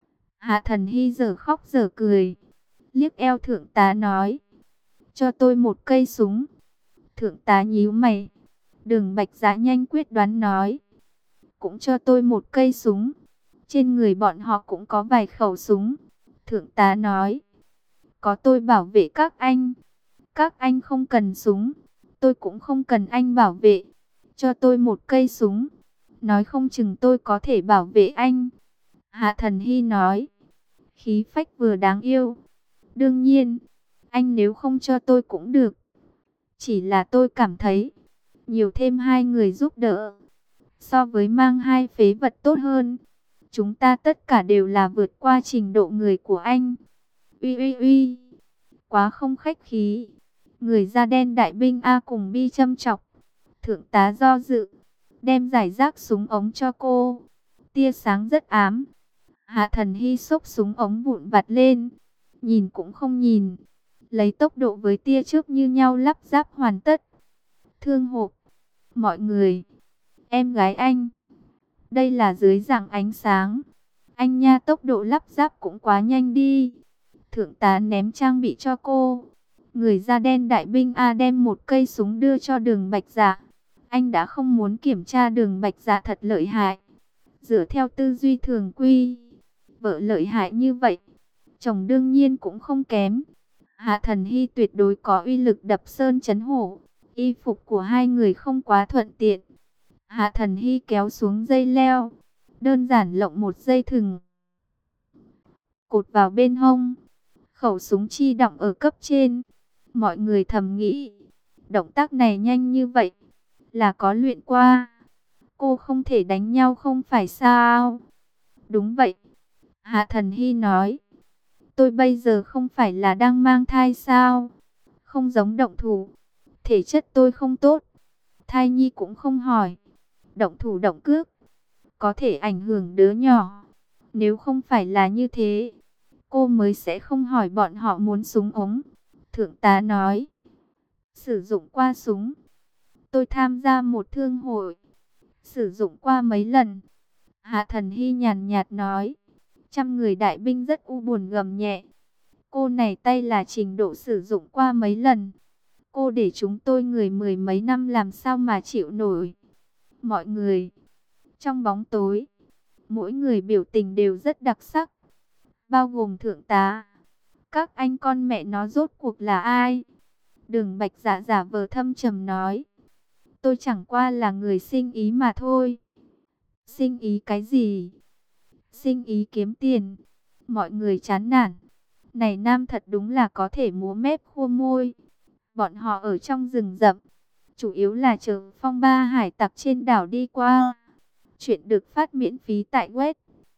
Hạ Thần Hy giờ khóc giờ cười. Liếc eo thượng tá nói. Cho tôi một cây súng. Thượng tá nhíu mày. Đường Bạch Dạ nhanh quyết đoán nói. Cũng cho tôi một cây súng. Trên người bọn họ cũng có vài khẩu súng. Thượng tá nói. Có tôi bảo vệ các anh. Các anh không cần súng. Tôi cũng không cần anh bảo vệ. Cho tôi một cây súng. Nói không chừng tôi có thể bảo vệ anh. Hạ Thần Hy nói. Khí phách vừa đáng yêu. Đương nhiên. Anh nếu không cho tôi cũng được. Chỉ là tôi cảm thấy. Nhiều thêm hai người giúp đỡ. So với mang hai phế vật tốt hơn. Chúng ta tất cả đều là vượt qua trình độ người của anh. Uy uy uy, quá không khách khí. Người da đen đại binh A cùng Bi châm chọc. Thượng tá do dự, đem giải rác súng ống cho cô. Tia sáng rất ám. Hạ Thần Hy xốc súng ống vụn vặt lên, nhìn cũng không nhìn, lấy tốc độ với tia chớp như nhau lắp ráp hoàn tất. Thương hộp, mọi người, em gái anh, đây là dưới dạng ánh sáng. Anh nha, tốc độ lắp ráp cũng quá nhanh đi. Thượng tá ném trang bị cho cô. Người da đen đại binh A đem một cây súng đưa cho Đường Bạch Dạ. Anh đã không muốn kiểm tra Đường Bạch Dạ thật lợi hại. Dựa theo tư duy thường quy, vợ lợi hại như vậy, chồng đương nhiên cũng không kém. Hạ Thần Hy tuyệt đối có uy lực đập sơn chấn hổ. Y phục của hai người không quá thuận tiện. Hạ Thần Hy kéo xuống dây leo, đơn giản lộng một dây thừng, cột vào bên hông. Khẩu súng chi động ở cấp trên. Mọi người thầm nghĩ, động tác này nhanh như vậy, là có luyện qua. Cô không thể đánh nhau không phải sao? Đúng vậy, Hạ Thần Hy nói. Tôi bây giờ không phải là đang mang thai sao? Không giống động thủ. Thể chất tôi không tốt. Thai nhi cũng không hỏi. Động thủ động cước, có thể ảnh hưởng đứa nhỏ. Nếu không phải là như thế, cô mới sẽ không hỏi bọn họ muốn súng ống. Thượng tá nói. Sử dụng qua súng. Tôi tham gia một thương hội. Sử dụng qua mấy lần. Hạ Thần Hy nhàn nhạt nói. Trăm người đại binh rất u buồn gầm nhẹ. Cô này tay là trình độ sử dụng qua mấy lần. Cô để chúng tôi người mười mấy năm làm sao mà chịu nổi. Mọi người trong bóng tối, mỗi người biểu tình đều rất đặc sắc, bao gồm thượng tá. Các anh con mẹ nó rốt cuộc là ai? Đường Bạch Dạ giả vờ thâm trầm nói. Tôi chẳng qua là người sinh ý mà thôi. Sinh ý cái gì? Sinh ý kiếm tiền. Mọi người chán nản. Này nam thật đúng là có thể múa mép khua môi. Bọn họ ở trong rừng rậm, chủ yếu là chờ phong ba hải tặc trên đảo đi qua. Chuyện được phát miễn phí tại web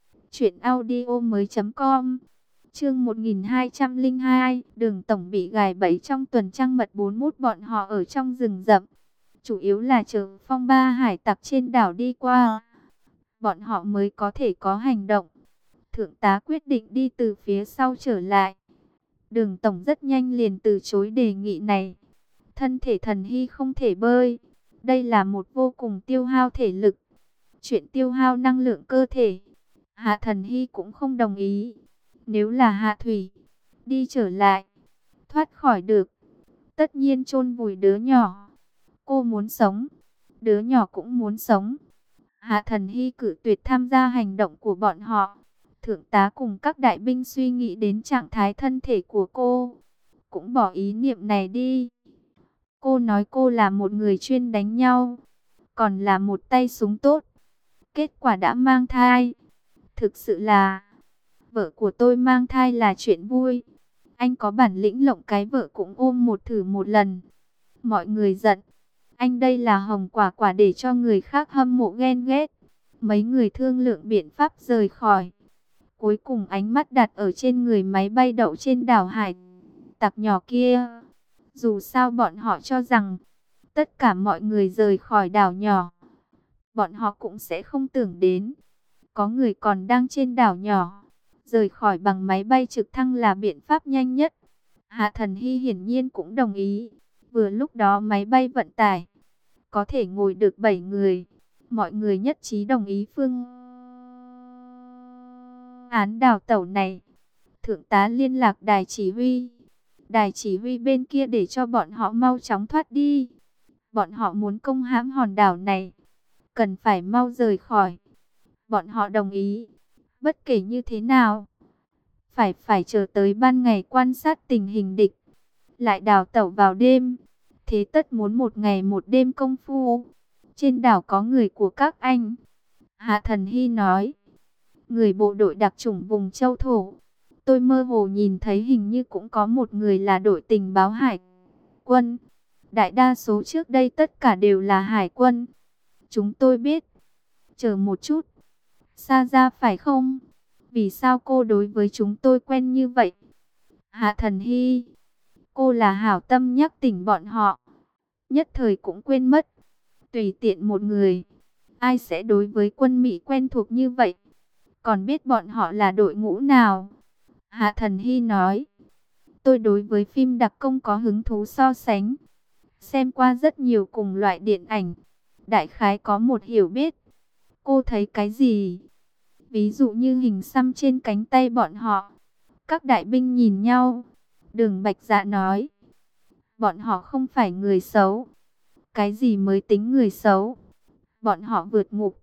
truyệnaudiomoi.com. Chương 1202, Đường tổng bị gài bẫy trong tuần trăng mật 41. Bọn họ ở trong rừng rậm, chủ yếu là chờ phong ba hải tặc trên đảo đi qua, bọn họ mới có thể có hành động. Thượng tá quyết định đi từ phía sau trở lại. Đường tổng rất nhanh liền từ chối đề nghị này. Thân thể Thần Hy không thể bơi, đây là một vô cùng tiêu hao thể lực, chuyện tiêu hao năng lượng cơ thể. Hạ Thần Hy cũng không đồng ý. Nếu là Hạ Thủy đi trở lại, thoát khỏi được, tất nhiên chôn vùi đứa nhỏ. Cô muốn sống, đứa nhỏ cũng muốn sống. Hạ Thần Hy cự tuyệt tham gia hành động của bọn họ. Thượng tá cùng các đại binh suy nghĩ đến trạng thái thân thể của cô, cũng bỏ ý niệm này đi. Cô nói cô là một người chuyên đánh nhau, còn là một tay súng tốt. Kết quả đã mang thai. Thực sự là, vợ của tôi mang thai là chuyện vui. Anh có bản lĩnh lộng cái vợ cũng ôm một thử một lần. Mọi người giận. Anh đây là hồng quả quả để cho người khác hâm mộ ghen ghét. Mấy người thương lượng biện pháp rời khỏi. Cuối cùng ánh mắt đặt ở trên người máy bay đậu trên đảo hải tặc nhỏ kia. Dù sao bọn họ cho rằng, tất cả mọi người rời khỏi đảo nhỏ, bọn họ cũng sẽ không tưởng đến có người còn đang trên đảo nhỏ. Rời khỏi bằng máy bay trực thăng là biện pháp nhanh nhất. Hạ Thần Hy hiển nhiên cũng đồng ý. Vừa lúc đó máy bay vận tải có thể ngồi được 7 người. Mọi người nhất trí đồng ý phương án đào tẩu này. Thượng tá liên lạc đài chỉ huy. Đài chỉ huy bên kia để cho bọn họ mau chóng thoát đi. Bọn họ muốn công hãm hòn đảo này, cần phải mau rời khỏi. Bọn họ đồng ý. Bất kể như thế nào, phải chờ tới ban ngày quan sát tình hình địch, lại đào tẩu vào đêm. Thế tất muốn một ngày một đêm công phu. Trên đảo có người của các anh. Hạ Thần Hy nói. Người bộ đội đặc chủng vùng châu thổ. Tôi mơ hồ nhìn thấy hình như cũng có một người là đội tình báo hải quân. Đại đa số trước đây tất cả đều là hải quân. Chúng tôi biết, Chờ một chút, Sa Gia phải không? Vì sao cô đối với chúng tôi quen như vậy? Hạ Thần Hy, cô là hảo tâm nhắc tỉnh bọn họ. Nhất thời cũng quên mất. Tùy tiện một người, ai sẽ đối với quân Mỹ quen thuộc như vậy? Còn biết bọn họ là đội ngũ nào? Hạ Thần Hy nói, tôi đối với phim đặc công có hứng thú so sánh. Xem qua rất nhiều cùng loại điện ảnh. Đại khái có một hiểu biết. Cô thấy cái gì? Ví dụ như hình xăm trên cánh tay bọn họ. Các đại binh nhìn nhau. Đường Bạch Dạ nói, bọn họ không phải người xấu. Cái gì mới tính người xấu? Bọn họ vượt ngục,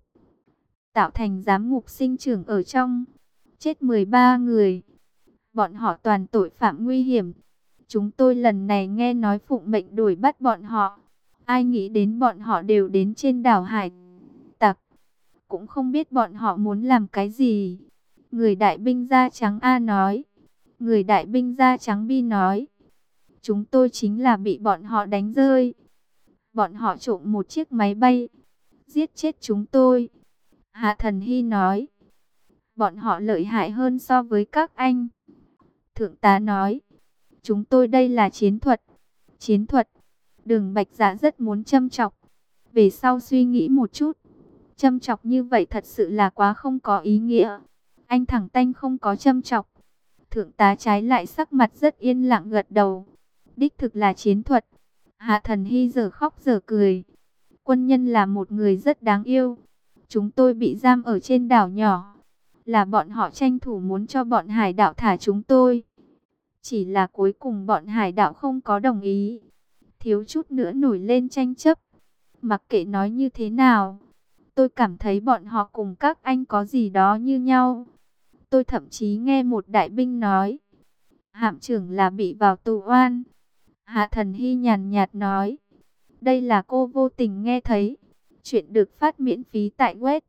tạo thành giám ngục sinh trưởng ở trong, chết 13 người. Bọn họ toàn tội phạm nguy hiểm. Chúng tôi lần này nghe nói phụng mệnh đuổi bắt bọn họ. Ai nghĩ đến bọn họ đều đến trên đảo hải tặc. Cũng không biết bọn họ muốn làm cái gì. Người đại binh da trắng A nói. Người đại binh da trắng B nói, chúng tôi chính là bị bọn họ đánh rơi. Bọn họ trộm một chiếc máy bay, giết chết chúng tôi. Hạ Thần Hy nói, bọn họ lợi hại hơn so với các anh. Thượng tá nói, chúng tôi đây là chiến thuật. Chiến thuật. Đường Bạch Dạ rất muốn châm chọc. Về sau suy nghĩ một chút. Châm chọc như vậy thật sự là quá không có ý nghĩa. Anh thẳng tanh không có châm chọc. Thượng tá trái lại sắc mặt rất yên lặng gật đầu. Đích thực là chiến thuật. Hạ Thần Hy giờ khóc giờ cười. Quân nhân là một người rất đáng yêu. Chúng tôi bị giam ở trên đảo nhỏ. Là bọn họ tranh thủ muốn cho bọn hải đảo thả chúng tôi. Chỉ là cuối cùng bọn hải đảo không có đồng ý. Thiếu chút nữa nổi lên tranh chấp. Mặc kệ nói như thế nào, tôi cảm thấy bọn họ cùng các anh có gì đó như nhau. Tôi thậm chí nghe một đại binh nói, hạm trưởng là bị vào tù oan. Hạ Thần Hy nhàn nhạt nói, đây là cô vô tình nghe thấy. Chuyện được phát miễn phí tại web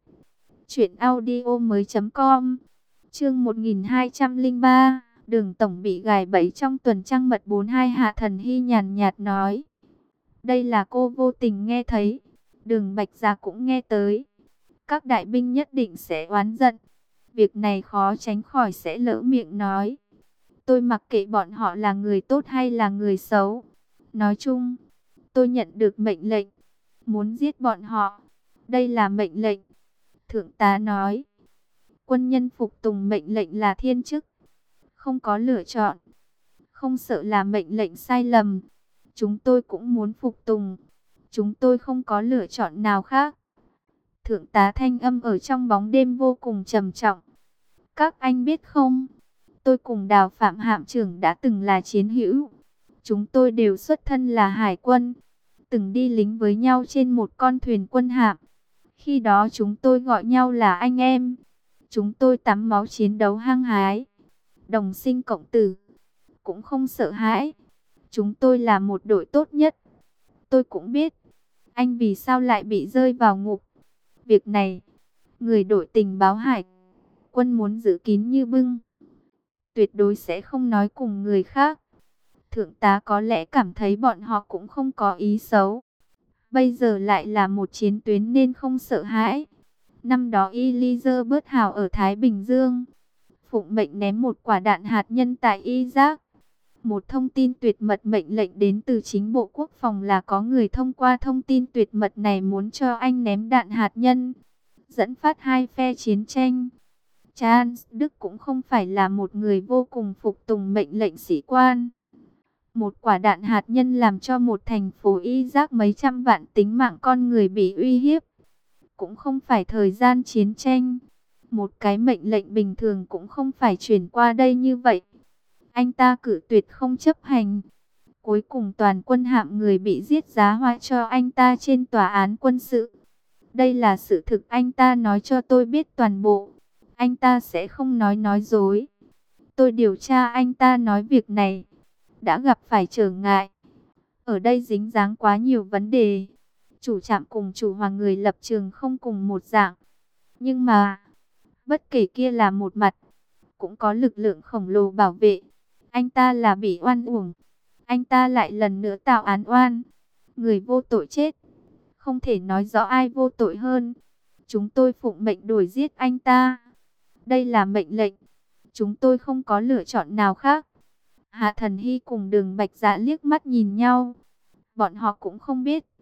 truyệnaudiomoi.com. Chương 1203, Đường tổng bị gài bẫy trong tuần trăng mật 42. Hạ Thần Hy nhàn nhạt nói, đây là cô vô tình nghe thấy. Đường Bạch Dạ cũng nghe tới. Các đại binh nhất định sẽ oán giận. Việc này khó tránh khỏi sẽ lỡ miệng nói. Tôi mặc kệ bọn họ là người tốt hay là người xấu. Nói chung, tôi nhận được mệnh lệnh, muốn giết bọn họ. Đây là mệnh lệnh. Thượng tá nói, quân nhân phục tùng mệnh lệnh là thiên chức. Không có lựa chọn. Không sợ là mệnh lệnh sai lầm. Chúng tôi cũng muốn phục tùng. Chúng tôi không có lựa chọn nào khác. Thượng tá thanh âm ở trong bóng đêm vô cùng trầm trọng. Các anh biết không, tôi cùng Đào Phạm hạm trưởng đã từng là chiến hữu. Chúng tôi đều xuất thân là hải quân, từng đi lính với nhau trên một con thuyền quân hạm. Khi đó chúng tôi gọi nhau là anh em. Chúng tôi tắm máu chiến đấu hăng hái, đồng sinh cộng tử, cũng không sợ hãi. Chúng tôi là một đội tốt nhất. Tôi cũng biết anh vì sao lại bị rơi vào ngục. Việc này, người đội tình báo hải quân muốn giữ kín như bưng, tuyệt đối sẽ không nói cùng người khác. Thượng tá có lẽ cảm thấy bọn họ cũng không có ý xấu. Bây giờ lại là một chiến tuyến nên không sợ hãi. Năm đó Elizabeth Hào ở Thái Bình Dương, phụng mệnh ném một quả đạn hạt nhân tại Iraq. Một thông tin tuyệt mật mệnh lệnh đến từ chính Bộ Quốc phòng là có người thông qua thông tin tuyệt mật này muốn cho anh ném đạn hạt nhân, dẫn phát hai phe chiến tranh. Charles Đức cũng không phải là một người vô cùng phục tùng mệnh lệnh sĩ quan. Một quả đạn hạt nhân làm cho một thành phố Iraq mấy trăm vạn tính mạng con người bị uy hiếp. Cũng không phải thời gian chiến tranh. Một cái mệnh lệnh bình thường cũng không phải chuyển qua đây như vậy. Anh ta cử tuyệt không chấp hành. Cuối cùng toàn quân hạm người bị giết giá họa cho anh ta trên tòa án quân sự. Đây là sự thực, anh ta nói cho tôi biết toàn bộ. Anh ta sẽ không nói dối. Tôi điều tra anh ta nói việc này đã gặp phải trở ngại. Ở đây dính dáng quá nhiều vấn đề. Chủ trạm cùng chủ hoàng người lập trường không cùng một dạng. Nhưng mà, bất kể kia là một mặt, cũng có lực lượng khổng lồ bảo vệ. Anh ta là bị oan uổng. Anh ta lại lần nữa tạo án oan. Người vô tội chết. Không thể nói rõ ai vô tội hơn. Chúng tôi phụng mệnh đuổi giết anh ta. Đây là mệnh lệnh. Chúng tôi không có lựa chọn nào khác. Hạ Thần Hy cùng Đường Bạch Dạ liếc mắt nhìn nhau. Bọn họ cũng không biết